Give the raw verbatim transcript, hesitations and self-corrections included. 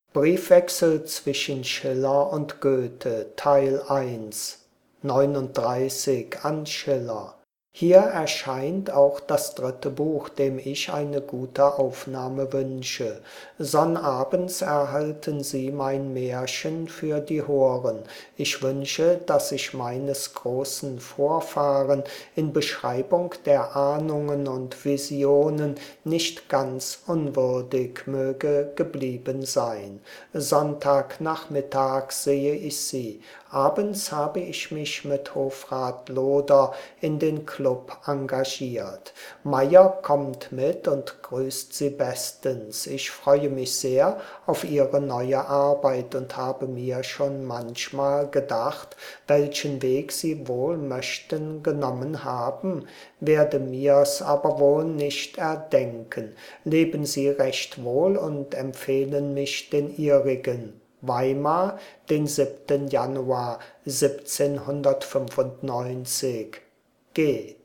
Briefwechsel zwischen Schiller und Goethe, Teil eins, neununddreißig an Schiller. Hier erscheint auch das dritte Buch, dem ich eine gute Aufnahme wünsche. Sonnabends erhalten Sie mein Märchen für die Horen. Ich wünsche, dass ich meines großen Vorfahren in Beschreibung der Ahnungen und Visionen nicht ganz unwürdig möge geblieben sein. Sonntagnachmittag sehe ich Sie. Abends habe ich mich mit Hofrat Loder in den Club engagiert. Meyer kommt mit und grüßt Sie bestens. Ich freue mich sehr auf Ihre neue Arbeit und habe mir schon manchmal gedacht, welchen Weg Sie wohl möchten genommen haben, werde mir's aber wohl nicht erdenken. Leben Sie recht wohl und empfehlen mich den Ihrigen. Weimar, den siebten Januar siebzehnhundertfünfundneunzig. G